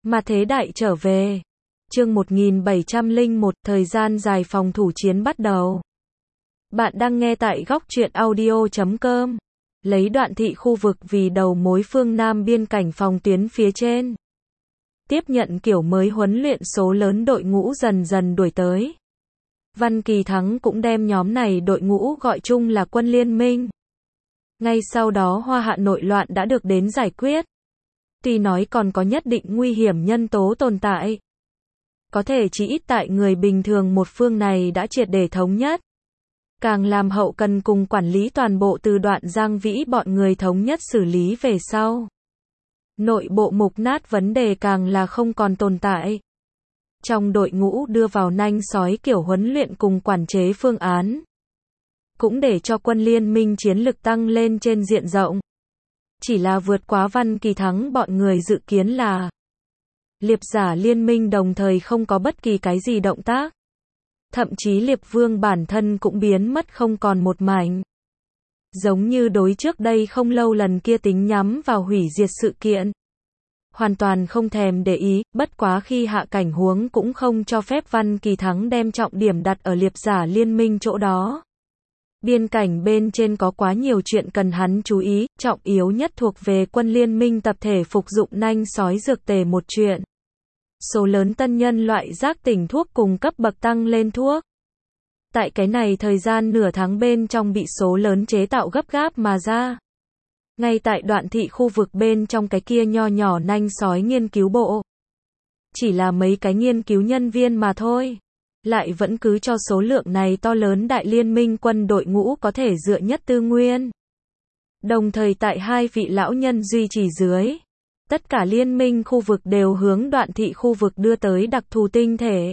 Mà thế đại trở về. Chương 1701, thời gian dài phòng thủ chiến bắt đầu. Bạn đang nghe tại góc truyện audio.com. Lấy Đoạn Thị khu vực vì đầu mối phương Nam biên cảnh phòng tuyến phía trên. Tiếp nhận kiểu mới huấn luyện, số lớn đội ngũ dần dần đuổi tới. Văn Kỳ Thắng cũng đem nhóm này đội ngũ gọi chung là quân liên minh. Ngay sau đó Hoa Hạ nội loạn đã được đến giải quyết. Tuy nói còn có nhất định nguy hiểm nhân tố tồn tại. Có thể chỉ ít tại người bình thường một phương này đã triệt để thống nhất. Càng làm hậu cần cùng quản lý toàn bộ từ Đoạn Giang Vĩ bọn người thống nhất xử lý về sau. Nội bộ mục nát vấn đề càng là không còn tồn tại. Trong đội ngũ đưa vào nanh sói kiểu huấn luyện cùng quản chế phương án. Cũng để cho quân liên minh chiến lực tăng lên trên diện rộng. Chỉ là vượt quá Văn Kỳ Thắng bọn người dự kiến là Liệp giả liên minh đồng thời không có bất kỳ cái gì động tác. Thậm chí Liệp Vương bản thân cũng biến mất không còn một mảnh. Giống như đối trước đây không lâu lần kia tính nhắm vào hủy diệt sự kiện. Hoàn toàn không thèm để ý, bất quá khi hạ cảnh huống cũng không cho phép Văn Kỳ Thắng đem trọng điểm đặt ở liệp giả liên minh chỗ đó. Biên cảnh bên trên có quá nhiều chuyện cần hắn chú ý, trọng yếu nhất thuộc về quân liên minh tập thể phục dụng nanh sói dược tề một chuyện. Số lớn tân nhân loại giác tỉnh thuốc cùng cấp bậc tăng lên thuốc. Tại cái này thời gian nửa tháng bên trong bị số lớn chế tạo gấp gáp mà ra. Ngay tại Đoạn Thị khu vực bên trong cái kia nho nhỏ nanh sói nghiên cứu bộ. Chỉ là mấy cái nghiên cứu nhân viên mà thôi. Lại vẫn cứ cho số lượng này to lớn đại liên minh quân đội ngũ có thể dựa nhất tư nguyên. Đồng thời tại hai vị lão nhân duy trì dưới. Tất cả liên minh khu vực đều hướng Đoạn Thị khu vực đưa tới đặc thù tinh thể.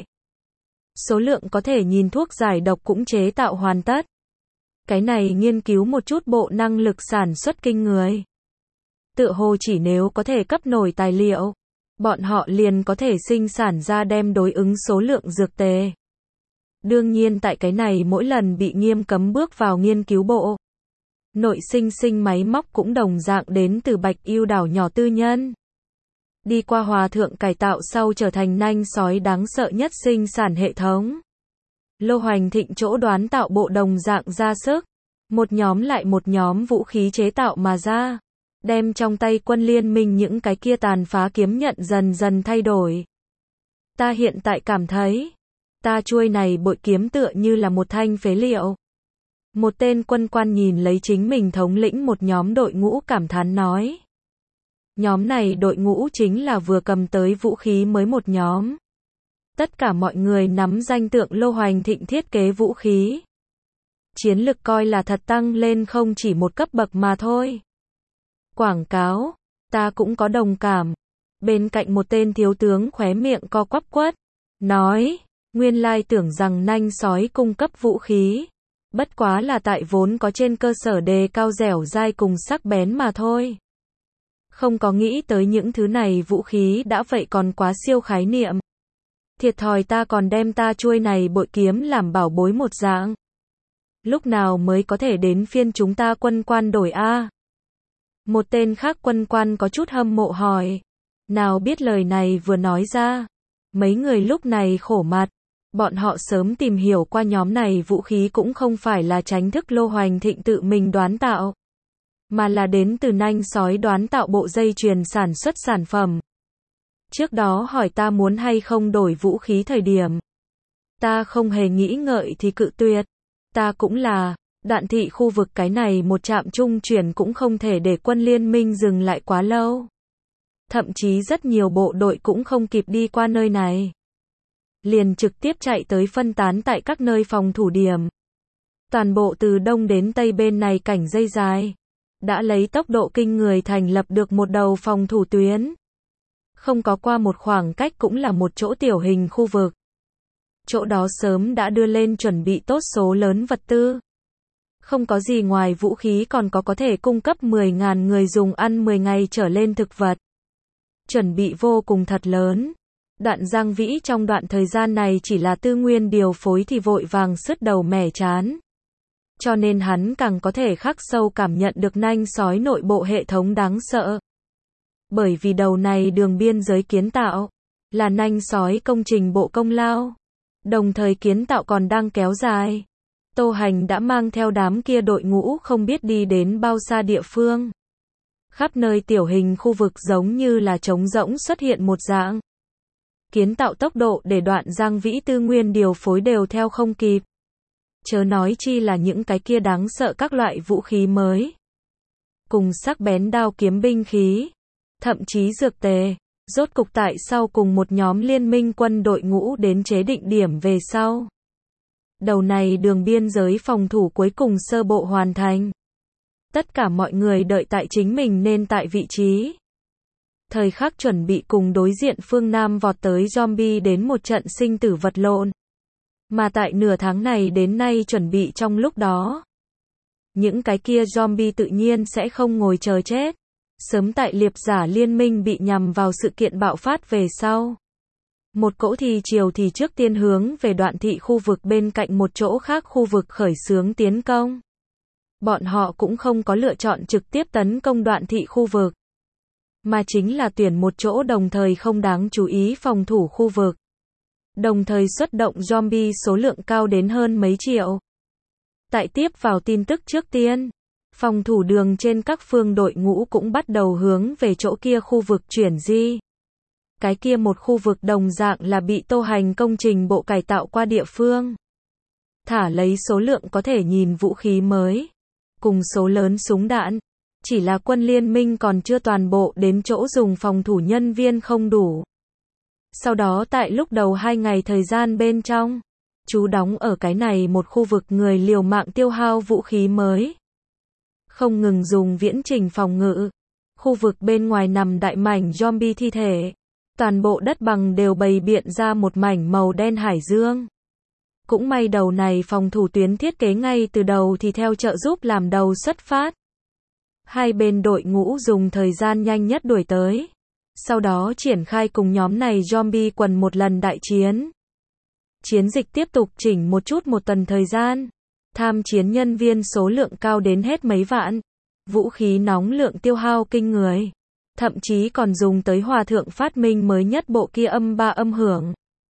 Số lượng có thể nhìn thuốc giải độc cũng chế tạo hoàn tất. Cái này nghiên cứu một chút bộ năng lực sản xuất kinh người. Tựa hồ chỉ nếu có thể cấp nổi tài liệu, bọn họ liền có thể sinh sản ra đem đối ứng số lượng dược tề. Đương nhiên tại cái này mỗi lần bị nghiêm cấm bước vào nghiên cứu bộ. Nội sinh máy móc cũng đồng dạng đến từ Bạch Yêu đảo nhỏ tư nhân. Đi qua hòa thượng cải tạo sau trở thành nanh sói đáng sợ nhất sinh sản hệ thống. Lô Hoành Thịnh chỗ đoán tạo bộ đồng dạng ra sức. Một nhóm lại một nhóm vũ khí chế tạo mà ra. Đem trong tay quân liên minh những cái kia tàn phá kiếm nhận dần dần thay đổi. Ta hiện tại cảm thấy, ta chuôi này bội kiếm tựa như là một thanh phế liệu. Một tên quân quan nhìn lấy chính mình thống lĩnh một nhóm đội ngũ cảm thán nói. Nhóm này đội ngũ chính là vừa cầm tới vũ khí mới một nhóm. Tất cả mọi người nắm danh tượng Lô Hoành Thịnh thiết kế vũ khí. Chiến lực coi là thật tăng lên không chỉ một cấp bậc mà thôi. Quảng cáo, ta cũng có đồng cảm. Bên cạnh một tên thiếu tướng khóe miệng co quắp quất. Nói, nguyên lai tưởng rằng nanh sói cung cấp vũ khí. Bất quá là tại vốn có trên cơ sở đề cao dẻo dai cùng sắc bén mà thôi. Không có nghĩ tới những thứ này vũ khí đã vậy còn quá siêu khái niệm. Thiệt thòi ta còn đem ta chuôi này bội kiếm làm bảo bối một dạng. Lúc nào mới có thể đến phiên chúng ta quân quan đổi a? Một tên khác quân quan có chút hâm mộ hỏi. Nào biết lời này vừa nói ra. Mấy người lúc này khổ mặt. Bọn họ sớm tìm hiểu qua nhóm này vũ khí cũng không phải là tránh thức Lô Hoành Thịnh tự mình đoán tạo. Mà là đến từ nanh sói đoán tạo bộ dây chuyền sản xuất sản phẩm. Trước đó hỏi ta muốn hay không đổi vũ khí thời điểm. Ta không hề nghĩ ngợi thì cự tuyệt. Ta cũng là, Đoạn Thị khu vực cái này một trạm trung chuyển cũng không thể để quân liên minh dừng lại quá lâu. Thậm chí rất nhiều bộ đội cũng không kịp đi qua nơi này. Liền trực tiếp chạy tới phân tán tại các nơi phòng thủ điểm. Toàn bộ từ đông đến tây bên này cảnh dây dài. Đã lấy tốc độ kinh người thành lập được một đầu phòng thủ tuyến. Không có qua một khoảng cách cũng là một chỗ tiểu hình khu vực. Chỗ đó sớm đã đưa lên chuẩn bị tốt số lớn vật tư. Không có gì ngoài vũ khí còn có thể cung cấp 10.000 người dùng ăn 10 ngày trở lên thực vật. Chuẩn bị vô cùng thật lớn. Đoạn Giang Vĩ trong đoạn thời gian này chỉ là tư nguyên điều phối thì vội vàng sứt đầu mẻ chán. Cho nên hắn càng có thể khắc sâu cảm nhận được nanh sói nội bộ hệ thống đáng sợ. Bởi vì đầu này đường biên giới kiến tạo, là nanh sói công trình bộ công lao. Đồng thời kiến tạo còn đang kéo dài. Tô Hành đã mang theo đám kia đội ngũ không biết đi đến bao xa địa phương. Khắp nơi tiểu hình khu vực giống như là trống rỗng xuất hiện một dạng. Kiến tạo tốc độ để đoạn Giang Vĩ tư nguyên điều phối đều theo không kịp. Chớ nói chi là những cái kia đáng sợ các loại vũ khí mới. Cùng sắc bén đao kiếm binh khí. Thậm chí dược tề. Rốt cục tại sau cùng một nhóm liên minh quân đội ngũ đến chế định điểm về sau. Đầu này đường biên giới phòng thủ cuối cùng sơ bộ hoàn thành. Tất cả mọi người đợi tại chính mình nên tại vị trí. Thời khắc chuẩn bị cùng đối diện phương Nam vọt tới zombie đến một trận sinh tử vật lộn. Mà tại nửa tháng này đến nay chuẩn bị trong lúc đó. Những cái kia zombie tự nhiên sẽ không ngồi chờ chết. Sớm tại liệp giả liên minh bị nhằm vào sự kiện bạo phát về sau. Một cỗ thì chiều thì trước tiên hướng về đoạn thị khu vực bên cạnh một chỗ khác khu vực khởi xướng tiến công. Bọn họ cũng không có lựa chọn trực tiếp tấn công đoạn thị khu vực. Mà chính là tuyển một chỗ đồng thời không đáng chú ý phòng thủ khu vực. Đồng thời xuất động zombie số lượng cao đến hơn mấy triệu. Tại tiếp vào tin tức trước tiên. Phòng thủ đường trên các phương đội ngũ cũng bắt đầu hướng về chỗ kia khu vực chuyển di. Cái kia một khu vực đồng dạng là bị Tô Hành công trình bộ cải tạo qua địa phương. Thả lấy số lượng có thể nhìn vũ khí mới. Cùng số lớn súng đạn. Chỉ là quân liên minh còn chưa toàn bộ đến chỗ dùng phòng thủ nhân viên không đủ. Sau đó tại lúc đầu 2 ngày thời gian bên trong. Chú đóng ở cái này một khu vực người liều mạng tiêu hao vũ khí mới. Không ngừng dùng viễn trình phòng ngự. Khu vực bên ngoài nằm đại mảnh zombie thi thể. Toàn bộ đất bằng đều bày biện ra một mảnh màu đen hải dương. Cũng may đầu này phòng thủ tuyến thiết kế ngay từ đầu thì theo trợ giúp làm đầu xuất phát. Hai bên đội ngũ dùng thời gian nhanh nhất đuổi tới. Sau đó triển khai cùng nhóm này zombie quần một lần đại chiến. Chiến dịch tiếp tục chỉnh một chút một tuần thời gian. Tham chiến nhân viên số lượng cao đến hết mấy vạn. Vũ khí nóng lượng tiêu hao kinh người. Thậm chí còn dùng tới hòa thượng phát minh mới nhất bộ kia âm 3 âm hưởng.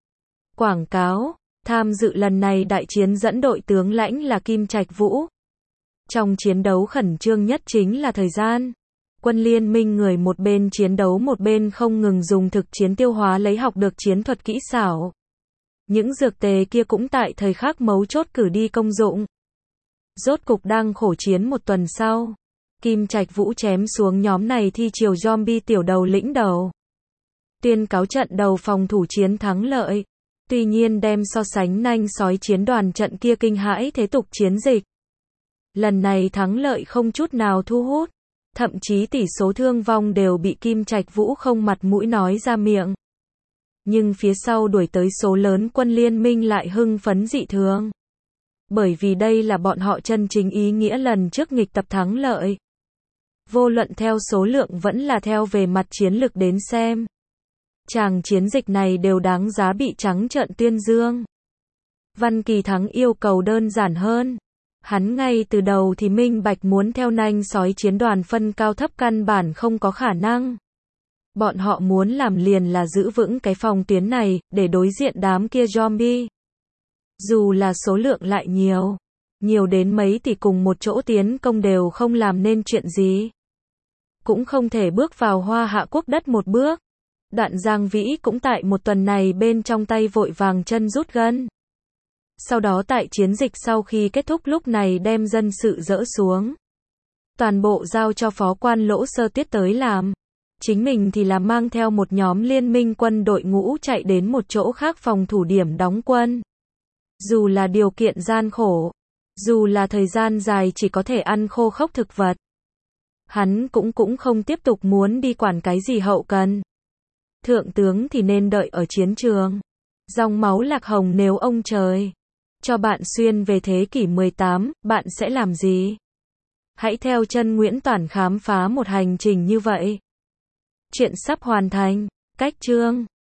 Quảng cáo, tham dự lần này đại chiến dẫn đội tướng lãnh là Kim Trạch Vũ. Trong chiến đấu khẩn trương nhất chính là thời gian. Quân liên minh người một bên chiến đấu một bên không ngừng dùng thực chiến tiêu hóa lấy học được chiến thuật kỹ xảo. Những dược tề kia cũng tại thời khắc mấu chốt cử đi công dụng. Rốt cục đang khổ chiến một tuần sau. Kim Trạch Vũ chém xuống nhóm này thi triều zombie tiểu đầu lĩnh đầu. Tuyên cáo trận đầu phòng thủ chiến thắng lợi. Tuy nhiên đem so sánh nanh sói chiến đoàn trận kia kinh hãi thế tục chiến dịch. Lần này thắng lợi không chút nào thu hút. Thậm chí tỷ số thương vong đều bị Kim Trạch Vũ không mặt mũi nói ra miệng. Nhưng phía sau đuổi tới số lớn quân liên minh lại hưng phấn dị thường. Bởi vì đây là bọn họ chân chính ý nghĩa lần trước nghịch tập thắng lợi. Vô luận theo số lượng vẫn là theo về mặt chiến lực đến xem. Tràng chiến dịch này đều đáng giá bị trắng trợn tuyên dương. Văn Kỳ Thắng yêu cầu đơn giản hơn. Hắn ngay từ đầu thì minh bạch muốn theo nanh sói chiến đoàn phân cao thấp căn bản không có khả năng. Bọn họ muốn làm liền là giữ vững cái phòng tuyến này, để đối diện đám kia zombie. Dù là số lượng lại nhiều. Nhiều đến mấy thì cùng một chỗ tiến công đều không làm nên chuyện gì. Cũng không thể bước vào Hoa Hạ quốc đất một bước. Đoạn Giang Vĩ cũng tại một tuần này bên trong tay vội vàng chân rút gân. Sau đó tại chiến dịch sau khi kết thúc lúc này đem dân sự dỡ xuống. Toàn bộ giao cho phó quan Lỗ Sơ Tiết tới làm. Chính mình thì là mang theo một nhóm liên minh quân đội ngũ chạy đến một chỗ khác phòng thủ điểm đóng quân. Dù là điều kiện gian khổ, dù là thời gian dài chỉ có thể ăn khô khốc thực vật. Hắn cũng không tiếp tục muốn đi quản cái gì hậu cần. Thượng tướng thì nên đợi ở chiến trường. Dòng máu lạc hồng nếu ông trời cho bạn xuyên về thế kỷ 18, bạn sẽ làm gì? Hãy theo chân Nguyễn Toản khám phá một hành trình như vậy. Chuyện sắp hoàn thành. Cách chương